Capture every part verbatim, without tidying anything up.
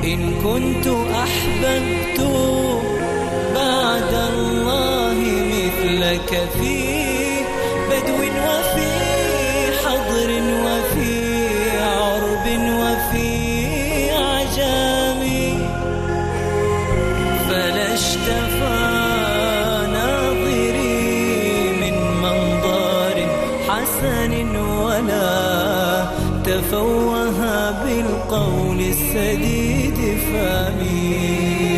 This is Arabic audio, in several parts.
إن كنت أحببت بعد الله مثلك في بدو وفي حضر وفي عرب وفي عجام، فلا اشتفى ناظري من منظر حسن ولا تفوه بالقول السديد فامي.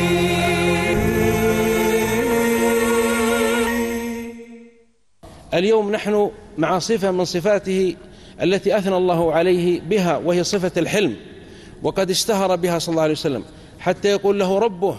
اليوم نحن مع صفة من صفاته التي أثنى الله عليه بها، وهي صفة الحلم، وقد اشتهر بها صلى الله عليه وسلم حتى يقول له ربه: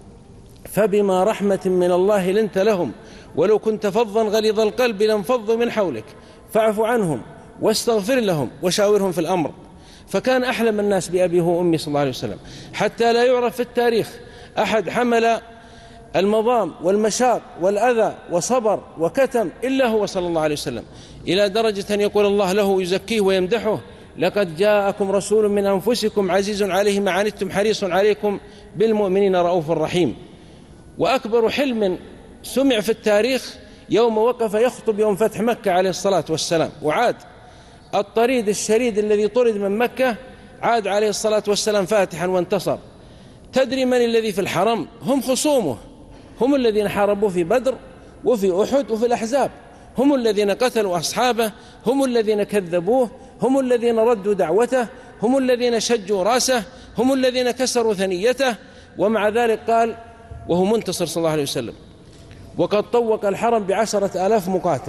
فبما رحمة من الله لنت لهم ولو كنت فظا غليظ القلب لانفضوا من حولك فاعف عنهم واستغفر لهم وشاورهم في الأمر. فكان أحلم الناس بأبيه وأمي صلى الله عليه وسلم، حتى لا يعرف في التاريخ أحد حمل المضام والمشاق والأذى وصبر وكتم إلا هو صلى الله عليه وسلم، إلى درجة أن يقول الله له يزكيه ويمدحه: لقد جاءكم رسول من أنفسكم عزيز عليه ما عنتم حريص عليكم بالمؤمنين رؤوف رحيم. وأكبر حلم سمع في التاريخ يوم وقف يخطب يوم فتح مكة عليه الصلاة والسلام، وعاد الطريد الشريد الذي طرد من مكة عاد عليه الصلاة والسلام فاتحا وانتصر. تدري من الذي في الحرم؟ هم خصومه، هم الذين حاربوه في بدر وفي أحد وفي الأحزاب، هم الذين قتلوا أصحابه، هم الذين كذبوه، هم الذين ردوا دعوته، هم الذين شجوا راسه، هم الذين كسروا ثنيته. ومع ذلك قال وهو منتصر صلى الله عليه وسلم: وقد طوق الحرم بعشرة آلاف مقاتل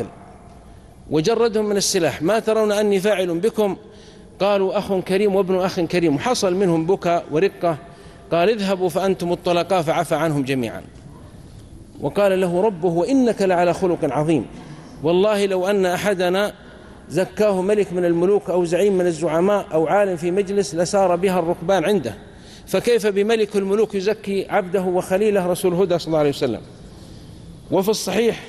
وجردهم من السلاح، ما ترون أني فاعل بكم؟ قالوا: أخ كريم وابن أخ كريم. وحصل منهم بكى ورقة. قال: اذهبوا فأنتم الطلقاء، فعفى عنهم جميعا. وقال له ربه: وإنك لعلى خلق عظيم، والله لو أن أحدنا زكاه ملك من الملوك أو زعيم من الزعماء أو عالم في مجلس لسار بها الركبان عنده، فكيف بملك الملوك يزكي عبده وخليله رسول الهدى صلى الله عليه وسلم. وفي الصحيح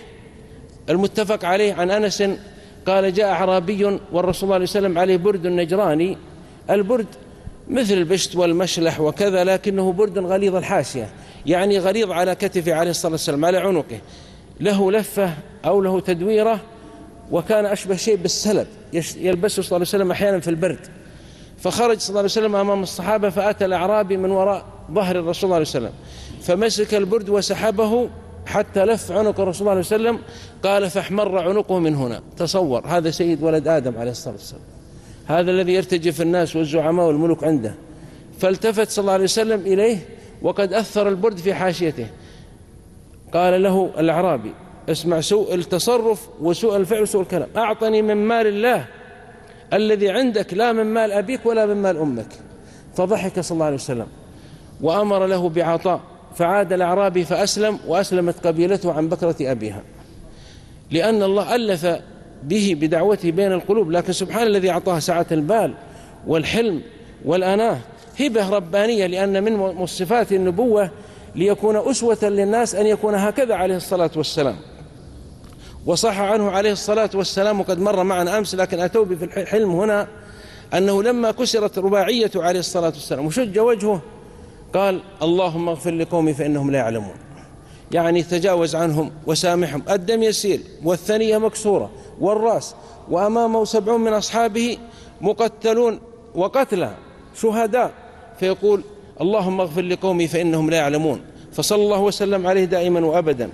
المتفق عليه عن أنس قال: جاء أعرابي والرسول صلى الله عليه وسلم عليه برد نجراني، البرد مثل البشت والمشلح وكذا، لكنه برد غليظ الحاشية، يعني غليظ على كتفه عليه الصلاة والسلام، على عنقه، له لفة أو له تدويرة، وكان أشبه شيء بالسلب يلبسه صلى الله عليه وسلم أحيانا في البرد. فخرج صلى الله عليه وسلم أمام الصحابة، فأتى الأعرابي من وراء ظهر الرسول صلى الله عليه وسلم فمسك البرد وسحبه حتى لف عنق الرسول صلى الله عليه وسلم. قال: فاحمر عنقه من هنا. تصور، هذا سيد ولد آدم عليه الصلاة والسلام، هذا الذي يرتجف الناس والزعماء والملوك عنده. فالتفت صلى الله عليه وسلم إليه وقد أثر البرد في حاشيته. قال له الأعرابي: اسمع سوء التصرف وسوء الفعل وسوء الكلام، أعطني من مال الله الذي عندك لا من مال أبيك ولا من مال أمك. فضحك صلى الله عليه وسلم وأمر له بعطاء، فعاد الأعرابي فأسلم، وأسلمت قبيلته عن بكرة أبيها، لأن الله ألف به بدعوته بين القلوب. لكن سبحان الذي أعطاه سعة البال والحلم والأناة، هبة ربانية، لأن من صفات النبوة ليكون أسوة للناس أن يكون هكذا عليه الصلاة والسلام. وصح عنه عليه الصلاة والسلام، وقد مر معنا أمس لكن أتوا في الحلم هنا، أنه لما كسرت رباعية عليه الصلاة والسلام وشج وجهه قال: اللهم اغفر لقومي فإنهم لا يعلمون، يعني تجاوز عنهم وسامحهم. الدم يسيل والثنية مكسورة والرأس، وأمامه سبعون من أصحابه مقتلون وقتلى شهداء، فيقول: اللهم اغفر لقومي فإنهم لا يعلمون. فصلى الله وسلم عليه دائما وأبدا.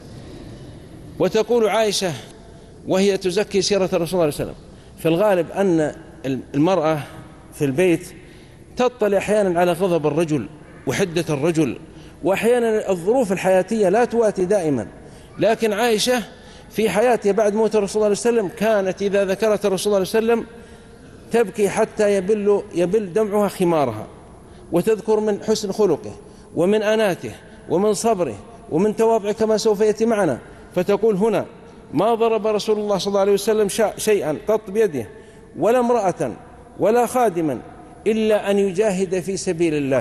وتقول عائشة وهي تزكي سيرة الرسول صلى الله عليه وسلم: في الغالب أن المرأة في البيت تطلع أحيانا على غضب الرجل وحدة الرجل، وأحيانا الظروف الحياتية لا تواتي دائما. لكن عائشة في حياتها بعد موت الرسول صلى الله عليه وسلم كانت إذا ذكرت الرسول صلى الله عليه وسلم تبكي حتى يبل, يبل دمعها خمارها، وتذكر من حسن خلقه ومن أناته ومن صبره ومن تواضعه كما سوف يأتي معنا. فتقول هنا: ما ضرب رسول الله صلى الله عليه وسلم شيئا قط بيده ولا امرأة ولا خادما إلا أن يجاهد في سبيل الله،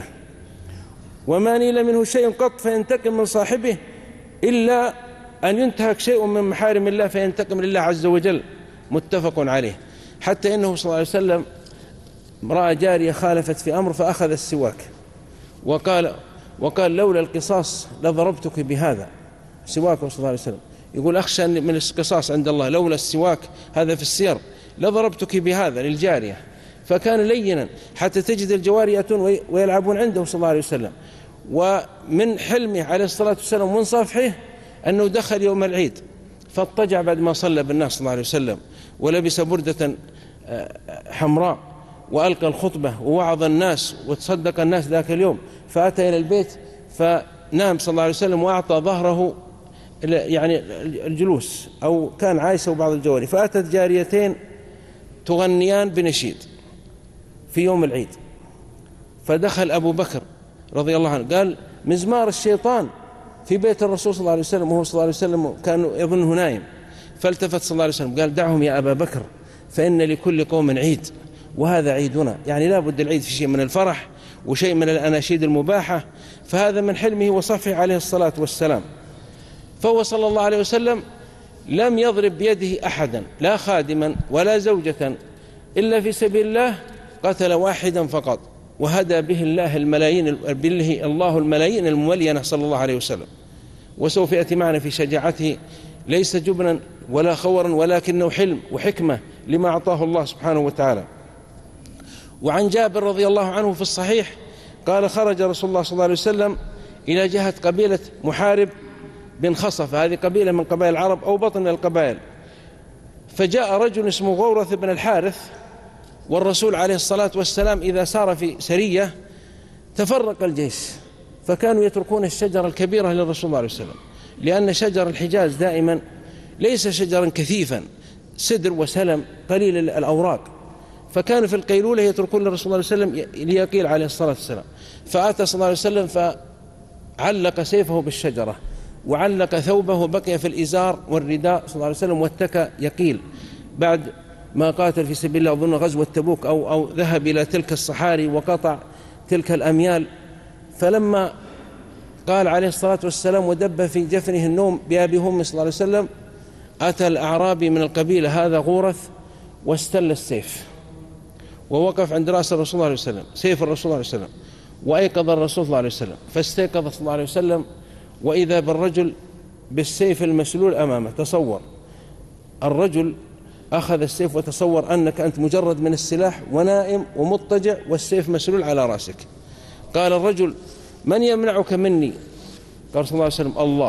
وما نيل منه شيء قط فينتقم من صاحبه إلا أن ينتهك شيء من محارم الله فينتقم لله عز وجل. متفق عليه. حتى إنه صلى الله عليه وسلم رأى جارية خالفت في أمر فأخذ السواك وقال وقال لولا القصاص لضربتك بهذا، سواك صلى الله عليه وسلم. يقول أخشى من القصاص عند الله، لولا السواك هذا في السير لضربتك بهذا للجارية. فكان لينا حتى تجد الجواري يأتون ويلعبون عنده صلى الله عليه وسلم. ومن حلمه عليه الصلاة والسلام ومن صافحه أنه دخل يوم العيد فاضطجع بعد ما صلى بالناس صلى الله عليه وسلم، ولبس بردة حمراء، وألقى الخطبة ووعظ الناس وتصدق الناس ذاك اليوم. فأتى إلى البيت فنام صلى الله عليه وسلم وأعطى ظهره يعني الجلوس، أو كان عايسه بعض الجواري. فأتت جاريتين تغنيان بنشيد في يوم العيد، فدخل أبو بكر رضي الله عنه قال مزمار الشيطان في بيت الرسول صلى الله عليه وسلم، وهو صلى الله عليه وسلم كان يظنه نايم. فالتفت صلى الله عليه وسلم قال دعهم يا أبا بكر فإن لكل قوم عيد وهذا عيدنا. يعني لا بد العيد في شيء من الفرح وشيء من الأناشيد المباحة، فهذا من حلمه وصفحه عليه الصلاة والسلام. فهو صلى الله عليه وسلم لم يضرب بيده أحدا، لا خادما ولا زوجة، إلا في سبيل الله قتل واحدا فقط، وهدى به الله الملايين به الله الملايين المملينة صلى الله عليه وسلم. وسوف يأتي معنا في شجاعته ليس جبنا ولا خورا، ولكنه حلم وحكمة لما أعطاه الله سبحانه وتعالى. وعن جابر رضي الله عنه في الصحيح قال خرج رسول الله صلى الله عليه وسلم إلى جهة قبيلة محارب بن خصف، هذه قبيلة من قبائل العرب أو بطن من القبائل. فجاء رجل اسمه غورث بن الحارث، والرسول عليه الصلاة والسلام إذا سار في سرية تفرق الجيش، فكانوا يتركون الشجرة الكبيرة للرسول صلى الله عليه وسلم، لأن شجر الحجاز دائما ليس شجرا كثيفا، سدر وسلم قليل الأوراق، فكانوا في القيلولة يتركون للرسول صلى الله عليه وسلم ليقيل عليه الصلاة والسلام. فأتى صلى الله عليه وسلم فعلق سيفه بالشجرة، وعلق ثوبه بقي في الإزار والرداء صلى الله عليه وسلم، واتكى يقيل بعد ما قاتل في سبيل الله، أظن غزوة تبوك أو, أو ذهب إلى تلك الصحاري وقطع تلك الأميال. فلما قال عليه الصلاة والسلام ودب في جفنه النوم بأبي هم صلى الله عليه وسلم، أتى الأعرابي من القبيلة هذا غورث واستل السيف ووقف عند رأس الرسول صلى الله عليه وسلم، سيف الرسول صلى الله عليه وسلم، وأيقظ الرسول صلى الله عليه وسلم. فاستيقظ صلى الله عليه وسلم وإذا بالرجل بالسيف المسلول أمامه. تصور الرجل أخذ السيف، وتصور أنك أنت مجرد من السلاح ونائم ومضطجع والسيف مسلول على رأسك. قال الرجل من يمنعك مني؟ قال صلى الله عليه وسلم الله.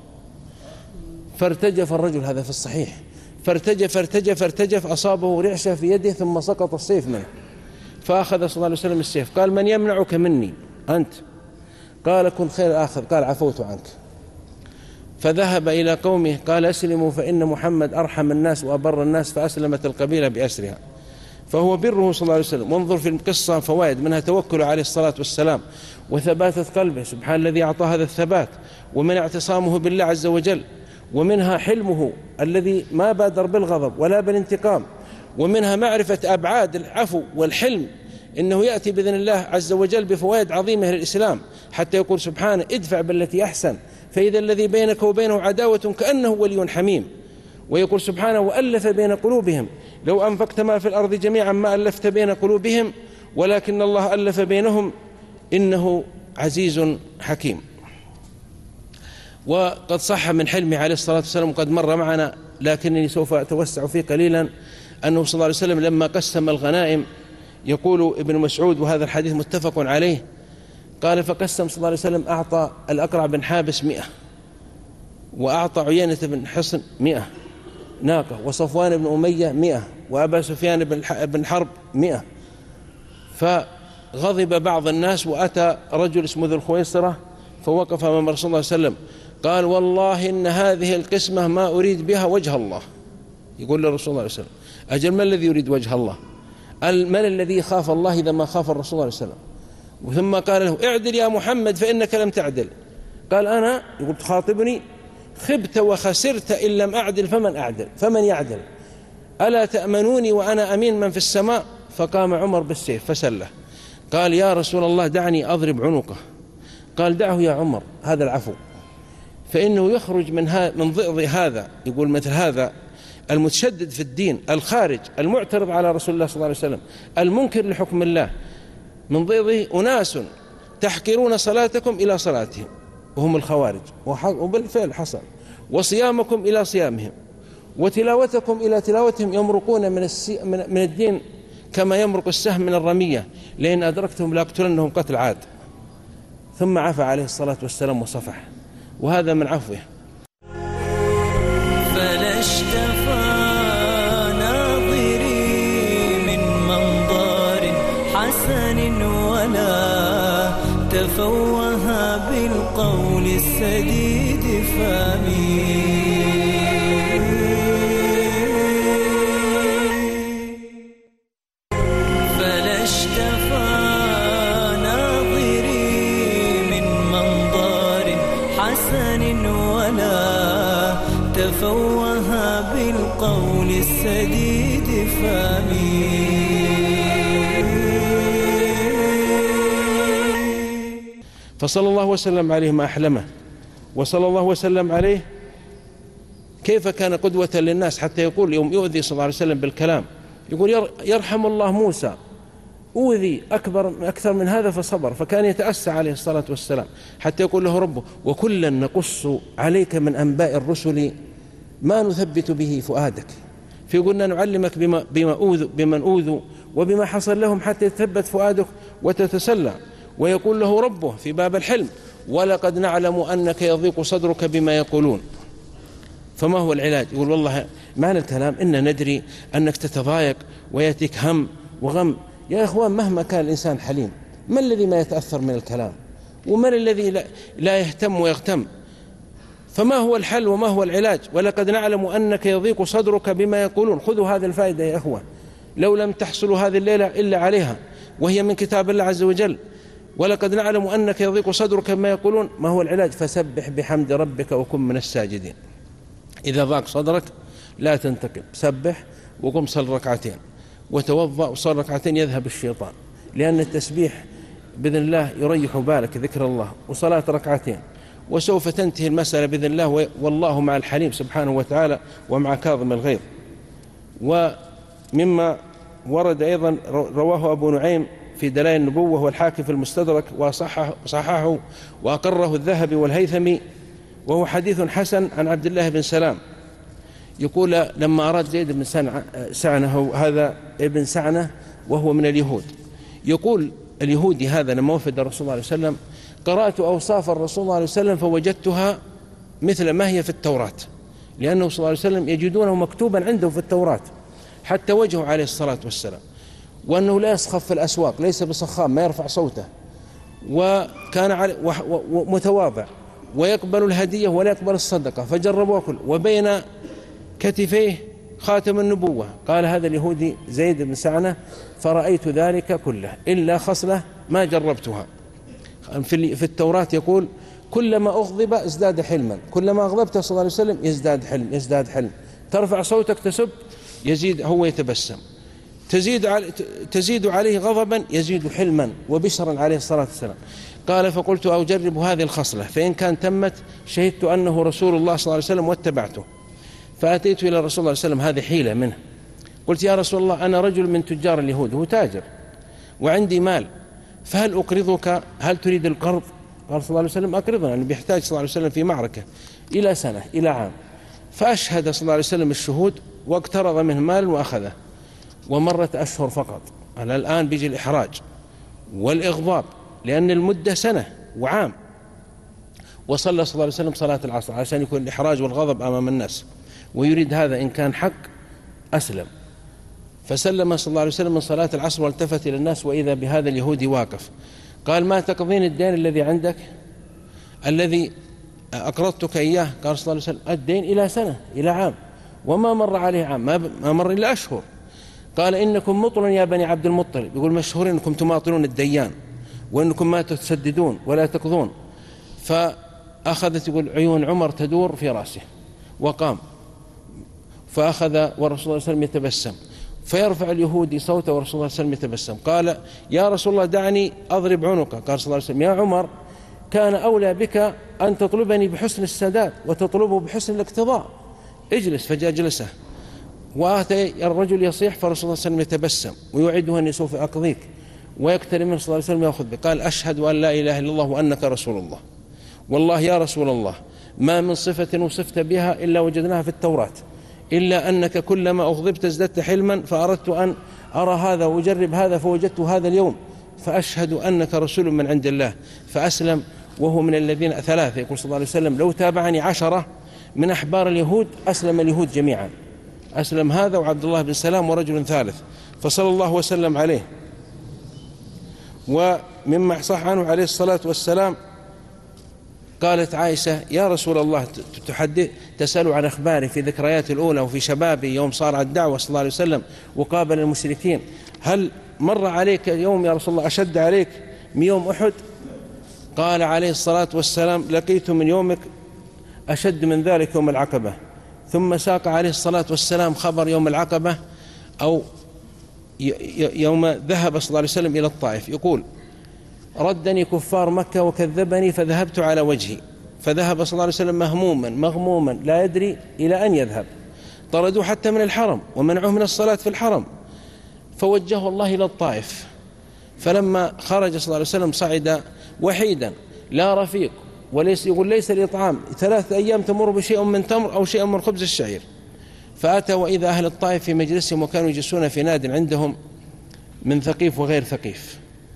فارتجف الرجل، هذا في الصحيح، فارتجف ارتجف ارتجف أصابه رعشة في يده ثم سقط السيف منه. فأخذ صلى الله عليه وسلم السيف، قال من يمنعك مني أنت؟ قال كن خير آخذ، قال عفوت عنك. فذهب إلى قومه قال أسلموا فإن محمد أرحم الناس وأبر الناس، فأسلمت القبيلة بأسرها. فهو بره صلى الله عليه وسلم. وانظر في القصة فوائد منها توكل عليه الصلاة والسلام وثباتة قلبه، سبحان الذي أعطى هذا الثبات، ومن اعتصامه بالله عز وجل، ومنها حلمه الذي ما بادر بالغضب ولا بالانتقام، ومنها معرفة أبعاد العفو والحلم، إنه يأتي بإذن الله عز وجل بفوائد عظيمة للإسلام، حتى يقول سبحانه ادفع بالتي أحسن فإذا الذي بينك وبينه عداوة كأنه ولي حميم. ويقول سبحانه وألف بين قلوبهم لو أنفقت ما في الأرض جميعا ما ألفت بين قلوبهم ولكن الله ألف بينهم إنه عزيز حكيم. وقد صح من حلمه عليه الصلاة والسلام وقد مر معنا، لكنني سوف أتوسع فيه قليلا، أنه صلى الله عليه وسلم لما قسم الغنائم، يقول ابن مسعود وهذا الحديث متفق عليه، قال فقسم صلى الله عليه وسلم أعطى الأقرع بن حابس مئة، وأعطى عيينة بن حصن مئة ناقة، وصفوان بن أمية مئة، وأبا سفيان بن حرب مئة. فغضب بعض الناس، وأتى رجل اسمه ذو الخويصرة فوقف أمام رسول الله صلى الله عليه وسلم قال والله إن هذه القسمة ما أريد بها وجه الله. يقول للرسول الله صلى الله عليه وسلم أجل من الذي يريد وجه الله؟ من الذي خاف الله إذا ما خاف الرسول صلى الله عليه وسلم؟ ثم قال له اعدل يا محمد فإنك لم تعدل. قال أنا، يقول تخاطبني، خبت وخسرت إن لم أعدل فمن أعدل فمن يعدل؟ ألا تأمنوني وأنا أمين من في السماء؟ فقام عمر بالسيف فسله، قال يا رسول الله دعني أضرب عنقه. قال دعه يا عمر، هذا العفو، فإنه يخرج من من ضئض هذا، يقول مثل هذا المتشدد في الدين الخارج المعترض على رسول الله صلى الله عليه وسلم المنكر لحكم الله، من ضئضه أناس تحقرون صلاتكم إلى صلاتهم وهم الخوارج، وبالفعل حصل، وصيامكم إلى صيامهم، وتلاوتكم إلى تلاوتهم، يمرقون من, السي... من الدين كما يمرق السهم من الرمية، لئن أدركتهم لأقتلنهم قتل عاد. ثم عفى عليه الصلاة والسلام وصفح، وهذا من عفوه. فلا اشتفى ناظري من منظر حسن ولا تفوه بالقول السديد فامي. فلا اشتفى ناظري من منظر حسن ولا تفوه بالقول السديد فامي. فصلى الله وسلم عليه ما أحلمه، وصلى الله وسلم عليه كيف كان قدوة للناس، حتى يقول يوم يؤذي صلى الله عليه وسلم بالكلام يقول يرحم الله موسى أوذي أكبر أكثر من هذا فصبر، فكان يتأسى عليه الصلاة والسلام، حتى يقول له ربه وكلا نقص عليك من أنباء الرسل ما نثبت به فؤادك، فيقولنا نعلمك بما, بما أوذوا بمن أوذوا وبما حصل لهم حتى يتثبت فؤادك وتتسلى. ويقول له ربه في باب الحلم ولقد نعلم أنك يضيق صدرك بما يقولون. فما هو العلاج؟ يقول والله معنى الكلام إن ندري أنك تتضايق ويأتيك هم وغم. يا إخوان مهما كان الإنسان حليم، ما الذي ما يتأثر من الكلام، ومن الذي لا يهتم ويغتم؟ فما هو الحل وما هو العلاج؟ ولقد نعلم أنك يضيق صدرك بما يقولون. خذوا هذه الفائدة يا إخوة، لو لم تحصلوا هذه الليلة إلا عليها، وهي من كتاب الله عز وجل. ولقد نعلم أنك يضيق صدرك بما يقولون. ما هو العلاج؟ فسبح بحمد ربك وكن من الساجدين. إذا ضاق صدرك لا تنتقم، سبح وقم صل ركعتين وتوضأ وصل ركعتين يذهب الشيطان، لأن التسبيح بإذن الله يريح بالك، ذكر الله، وصلاة ركعتين، وسوف تنتهي المسألة بإذن الله، والله مع الحليم سبحانه وتعالى ومع كاظم الغيظ. ومما ورد أيضا رواه أبو نعيم في دلائل النبوة والحاكم في المستدرك وصححه وأقره الذهبي والهيثمي، وهو حديث حسن عن عبد الله بن سلام يقول لما أراد زيد بن سعنة، هذا ابن سعنة وهو من اليهود، يقول اليهودي هذا لما وفد الرسول صلى الله عليه وسلم قرأت أوصاف الرسول صلى الله عليه وسلم فوجدتها مثل ما هي في التوراة، لأنه صلى الله عليه وسلم يجدونه مكتوبا عنده في التوراة حتى وجهه عليه الصلاة والسلام، وأنه لا يسخف في الأسواق، ليس بصخام ما يرفع صوته، وكان متواضع ويقبل الهدية ولا يقبل الصدقة، فجربوا كل، وبين كتفيه خاتم النبوة. قال هذا اليهودي زيد بن سعنة فرأيت ذلك كله إلا خصلة ما جربتها. في التوراة يقول كلما أغضب ازداد حلما، كلما أغضبته صلى الله عليه وسلم يزداد حلم يزداد حلم، ترفع صوتك تسب يزيد هو يتبسم، تزيد تزيد عليه غضبا يزيد حلما وبشرا عليه الصلاة والسلام. قال فقلت أجرب هذه الخصلة، فإن كان تمت شهدت أنه رسول الله صلى الله عليه وسلم واتبعته. فأتيت إلى الرسول صلى الله عليه وسلم، هذه حيلة منه، قلت يا رسول الله أنا رجل من تجار اليهود، هو تاجر وعندي مال، فهل أقرضك؟ هل تريد القرض؟ قال صلى الله عليه وسلم أقرضنا، يعني بيحتاج صلى الله عليه وسلم في معركة إلى سنة إلى عام. فأشهد صلى الله عليه وسلم الشهود واقترض منه مال وأخذه، ومرت أشهر فقط. أنا الآن بيجي الإحراج والإغضاب لأن المدة سنة وعام. وصلى صلى الله عليه وسلم صلاة العصر عشان يكون الإحراج والغضب أمام الناس، ويريد هذا إن كان حق أسلم. فسلم صلى الله عليه وسلم من صلاة العصر والتفت إلى الناس وإذا بهذا اليهودي واقف. قال ما تقضين الدين الذي عندك الذي أقرضتك إياه؟ قال صلى الله عليه وسلم الدين إلى سنة إلى عام، وما مر عليه عام، ما مر إلا أشهر. قال إنكم مطل يا بني عبد المطلب، يقول مشهور إنكم تماطلون الديان وإنكم ما تسددون ولا تقضون. فأخذت يقول عيون عمر تدور في رأسه وقام، فأخذ والرسول صلى الله عليه وسلم يتبسم، فيرفع اليهودي صوته والرسول صلى الله عليه وسلم يتبسم. قال يا رسول الله دعني أضرب عنقه. قال صلى الله عليه وسلم يا عمر كان أولى بك أن تطلبني بحسن السداد وتطلبه بحسن الاقتضاء، اجلس. فجاء جلسه وآتى الرجل يصيح، فالرسول صلى الله عليه وسلم يتبسم ويوعده أني سوف أقضيك، ويقترب منه صلى الله عليه وسلم ويأخذ به. قال أشهد أن لا إله إلا الله وأنك رسول الله. والله يا رسول الله ما من صفة وصفت بها إلا وجدناها في التوراة، إلا أنك كلما أغضبت ازددت حلما، فأردت أن أرى هذا وأجرب هذا فوجدت هذا اليوم، فأشهد أنك رسول من عند الله. فأسلم وهو من الذين ثلاثة، يقول صلى الله عليه وسلم لو تابعني عشرة من أحبار اليهود أسلم اليهود جميعا. أسلم هذا وعبد الله بن سلام ورجل ثالث، فصلى الله وسلم عليه. ومما صح عنه عليه الصلاة والسلام قالت عائشة يا رسول الله تحدث تسأل عن أخباره في ذكريات الأولى وفي شبابه يوم صار على الدعوة صلى الله عليه وسلم وقابل المشركين، هل مر عليك يوم يا رسول الله أشد عليك من يوم أحد؟ قال عليه الصلاة والسلام لقيت من يومك أشد من ذلك يوم العقبة. ثم ساق عليه الصلاة والسلام خبر يوم العقبة أو يوم ذهب صلى الله عليه وسلم إلى الطائف، يقول ردني كفار مكة وكذبني فذهبت على وجهي، فذهب صلى الله عليه وسلم مهموما مغموما لا يدري إلى أن يذهب، طردوه حتى من الحرم ومنعوه من الصلاة في الحرم، فوجهه الله إلى الطائف. فلما خرج صلى الله عليه وسلم صعد وحيدا لا رفيق، وليس يقول ليس الإطعام ثلاثة أيام تمر بشيء من تمر أو شيء من خبز الشعير. فأتى وإذا أهل الطائف في مجلسهم وكانوا يجلسون في ناد عندهم من ثقيف وغير ثقيف،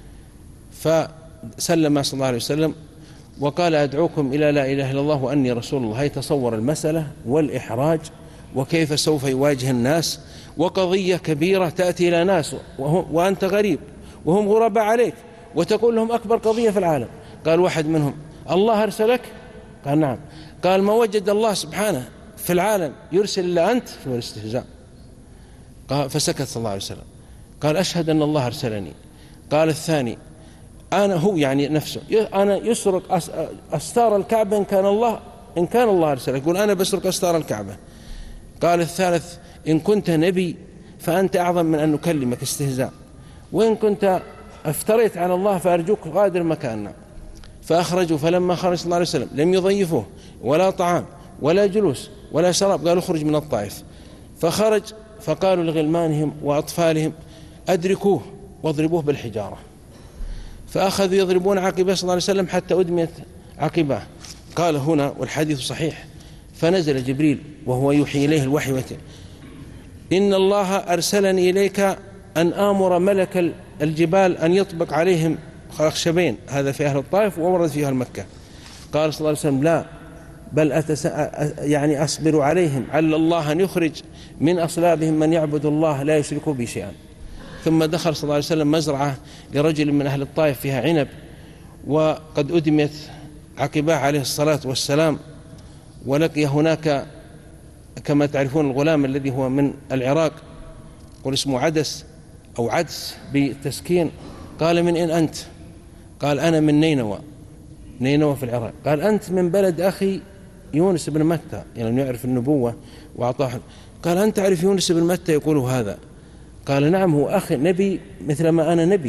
فسلم صلى الله عليه وسلم وقال أدعوكم إلى لا إله إلا الله وأني رسول الله. هي تصور المسألة والإحراج وكيف سوف يواجه الناس، وقضية كبيرة تأتي إلى ناس وأنت غريب وهم غرباء عليك وتقول لهم أكبر قضية في العالم. قال واحد منهم الله أرسلك؟ قال نعم. قال ما وجد الله سبحانه في العالم يرسل إلا أنت؟ في الاستهزاء. قال فسكت صلى الله عليه وسلم. قال أشهد أن الله أرسلني. قال الثاني أنا هو يعني نفسه أنا يسرق أستار الكعبة إن كان الله إن كان الله أرسلك، يقول أنا بسرق أستار الكعبة. قال الثالث إن كنت نبي فأنت أعظم من أن نكلمك استهزاء، وإن كنت افتريت على الله فأرجوك غادر مكاننا. فأخرجوا، فلما خرج صلى الله عليه وسلم لم يضيفوه ولا طعام ولا جلوس ولا شراب، قالوا اخرج من الطائف. فخرج فقالوا لغلمانهم وأطفالهم أدركوه واضربوه بالحجارة، فأخذوا يضربون عقبه صلى الله عليه وسلم حتى أدميت عقباه. قال هنا والحديث صحيح فنزل جبريل وهو يوحي إليه الوحي وتي إن الله أرسلني إليك أن آمر ملك الجبال أن يطبق عليهم خشبين، هذا في أهل الطائف وورد فيها المكة. قال صلى الله عليه وسلم لا بل أتس... يعني أصبر عليهم عل الله أن يخرج من أصلابهم من يعبد الله لا يشركوا به شيئا. ثم دخل صلى الله عليه وسلم مزرعة لرجل من أهل الطائف فيها عنب وقد أدميت عقباه عليه الصلاة والسلام، ولقي هناك كما تعرفون الغلام الذي هو من العراق قل اسمه عدس أو عدس بالتسكين. قال من إن أنت؟ قال أنا من نينوى، نينوى في العراق. قال أنت من بلد أخي يونس بن متى، يعني يعرف النبوة وأعطاه. قال أنت تعرف يونس بن متى يقول هذا؟ قال نعم هو أخي نبي مثل ما أنا نبي.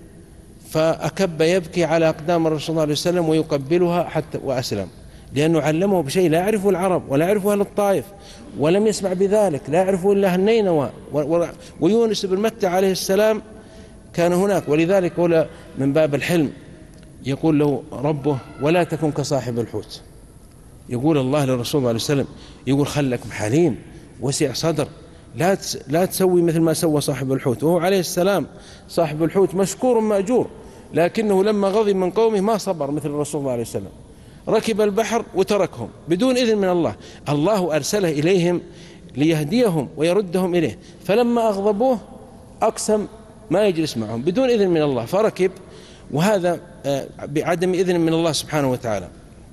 فأكب يبكي على أقدام الرسول صلى الله عليه وسلم ويقبلها حتى وأسلم، لأنه علمه بشيء لا يعرفه العرب ولا يعرفه أهل الطائف ولم يسمع بذلك، لا يعرفه إلا النينوى. ويونس بن متى عليه السلام كان هناك، ولذلك قول من باب الحلم يقول له ربه ولا تكن كصاحب الحوت. يقول الله للرسول صلى الله عليه وسلم يقول خلك حليم وسع صدر، لا لا تسوي مثل ما سوى صاحب الحوت. وهو عليه السلام صاحب الحوت مشكور مأجور، لكنه لما غضب من قومه ما صبر مثل الرسول صلى الله عليه وسلم، ركب البحر وتركهم بدون إذن من الله. الله أرسله إليهم ليهديهم ويردهم إليه، فلما أغضبوه أقسم ما يجلس معهم بدون إذن من الله فركب، وهذا بعدم إذن من الله سبحانه وتعالى.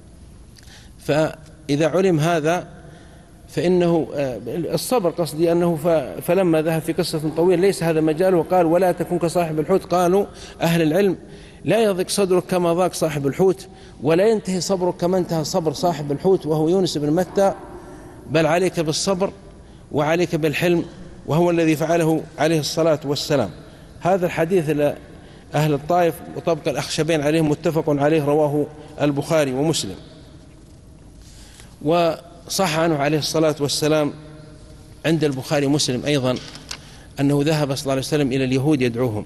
فإذا علم هذا فإنه الصبر قصدي أنه فلما ذهب في قصة طويلة ليس هذا مجاله، وقال ولا تكن كصاحب الحوت. قالوا أهل العلم لا يضيق صدرك كما ضاق صاحب الحوت، ولا ينتهي صبرك كما انتهى صبر صاحب الحوت وهو يونس بن متى، بل عليك بالصبر وعليك بالحلم، وهو الذي فعله عليه الصلاة والسلام. هذا الحديث لأهل الطائف وطبق الأخشبين عليه متفق عليه، رواه البخاري ومسلم. وصح عنه عليه الصلاة والسلام عند البخاري ومسلم أيضا أنه ذهب صلى الله عليه وسلم إلى اليهود يدعوهم،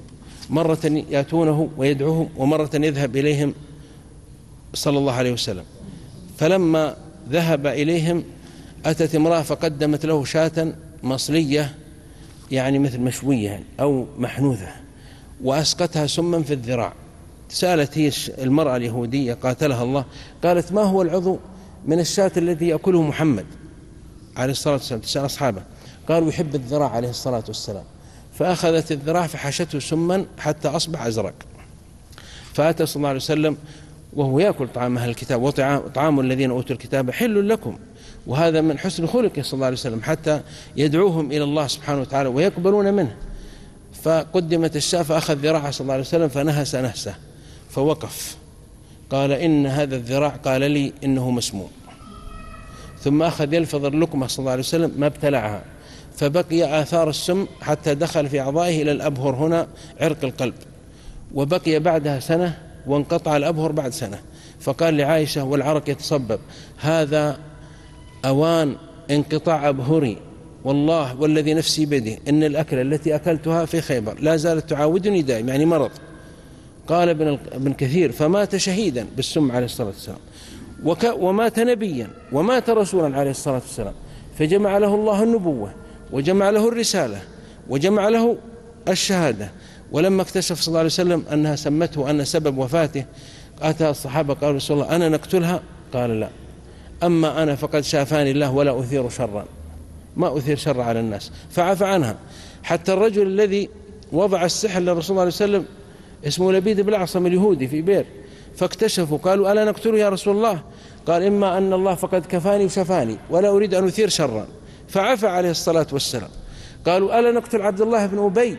مرة يأتونه ويدعوهم ومرة يذهب إليهم صلى الله عليه وسلم. فلما ذهب إليهم أتت امرأة فقدمت له شاة مصلية يعني مثل مشوية أو محنوثة وأسقتها سما في الذراع. سألت هي المرأة اليهودية قاتلها الله، قالت: ما هو العضو من الشاة الذي يأكله محمد عليه الصلاة والسلام؟ تسأل أصحابه، قالوا: يحب الذراع عليه الصلاة والسلام. فأخذت الذراع فحشته سما حتى أصبح أزرق. فأتى صلى الله عليه وسلم وهو يأكل طعام أهل الكتاب، وطعام الذين أوتوا الكتاب حل لكم، وهذا من حسن خلقه صلى الله عليه وسلم حتى يدعوهم إلى الله سبحانه وتعالى ويقبلون منه. فقدمت الشاة فأخذ ذراعها صلى الله عليه وسلم فنهس نهسه فوقف، قال: إن هذا الذراع قال لي إنه مسموم. ثم أخذ يلفظ اللقمة صلى الله عليه وسلم ما ابتلعها، فبقي آثار السم حتى دخل في أعضائه إلى الأبهر هنا عرق القلب، وبقي بعدها سنة وانقطع الأبهر بعد سنة. فقال لعائشة والعرق يتصبب: هذا أوان انقطاع أبهري، والله والذي نفسي بيده إن الأكلة التي أكلتها في خيبر لا زالت تعاودني دائم، يعني مرض. قال ابن كثير: فمات شهيدا بالسم عليه الصلاة والسلام، ومات نبيا ومات رسولا عليه الصلاة والسلام، فجمع له الله النبوة وجمع له الرسالة وجمع له الشهادة. ولما اكتشف صلى الله عليه وسلم أنها سمته أن سبب وفاته أتى الصحابة قالوا: رسول الله أنا نقتلها؟ قال: لا، أما أنا فقد شافاني الله ولا أثير شرا، ما أثير شر على الناس، فعفى عنها. حتى الرجل الذي وضع السحر للرسول الله عليه وسلم اسمه لبيد بن الأعصم اليهودي في بئر، فاكتشفوا قالوا: ألا نقتله يا رسول الله؟ قال: إما أن الله فقد كفاني وشفاني ولا أريد أن أثير شرا، فعفى عليه الصلاة والسلام. قالوا: ألا نقتل عبد الله بن أبي؟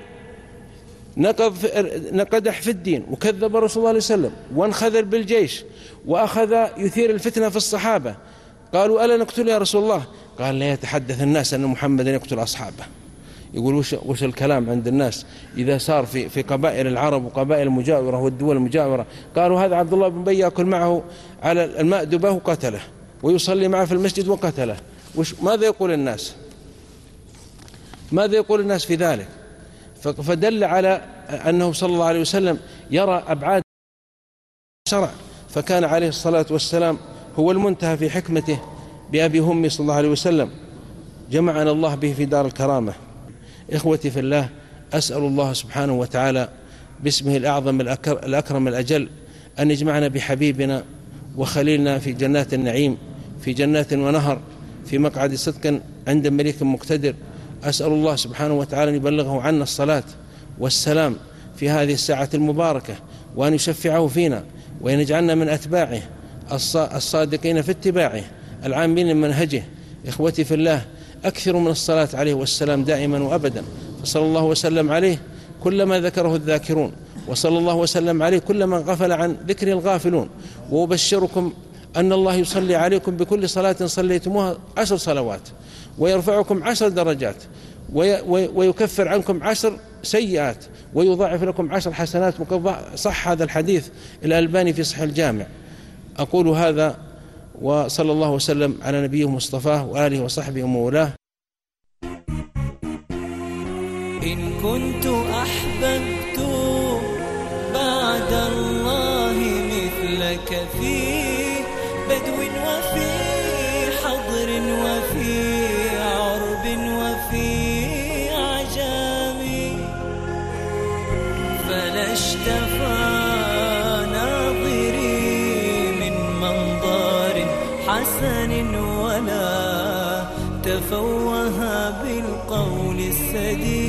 نقدح في الدين وكذب رسول الله عليه وسلم وانخذل بالجيش وأخذ يثير الفتنة في الصحابة. قالوا: ألا نقتل يا رسول الله؟ قال: لا يتحدث الناس أن محمدا يقتل أصحابه. يقول وش, وش الكلام عند الناس إذا صار في, في قبائل العرب وقبائل المجاورة والدول المجاورة، قالوا: هذا عبد الله بن أبي يأكل معه على المأدبة وقتله، ويصلي معه في المسجد وقتله. وش ماذا يقول الناس؟ ماذا يقول الناس في ذلك؟ فدل على أنه صلى الله عليه وسلم يرى أبعاد الشرع، فكان عليه الصلاة والسلام هو المنتهى في حكمته بأبي همي صلى الله عليه وسلم، جمعنا الله به في دار الكرامة. إخوتي في الله، أسأل الله سبحانه وتعالى باسمه الأعظم الأكرم الأجل أن يجمعنا بحبيبنا وخليلنا في جنات النعيم، في جنات ونهر، في مقعد صدق عند مليك مقتدر. أسأل الله سبحانه وتعالى أن يبلغه عنا الصلاة والسلام في هذه الساعة المباركة، وأن يشفعه فينا، وأن يجعلنا من أتباعه الصادقين في اتباعه العاملين من منهجه. إخوتي في الله، أكثروا من الصلاة عليه والسلام دائما وأبدا، فصلى الله وسلم عليه كلما ذكره الذاكرون، وصلى الله وسلم عليه كلما غفل عن ذكر الغافلون. وأبشركم أن الله يصلي عليكم بكل صلاة صليتموها عشر صلوات، ويرفعكم عشر درجات، ويكفر عنكم عشر سيئات، ويضاعف لكم عشر حسنات. صح هذا الحديث الألباني في صحيح الجامع. أقول هذا وصلى الله وسلم على نبيه مصطفاه وآله وصحبه ومولاه. إن كنت أحببت بعد الله مثلك في بدو وفي حضر وفي عرب وفي عجام، فلا اشتفى ناظري من منظر حسن ولا تفوه بالقول السديد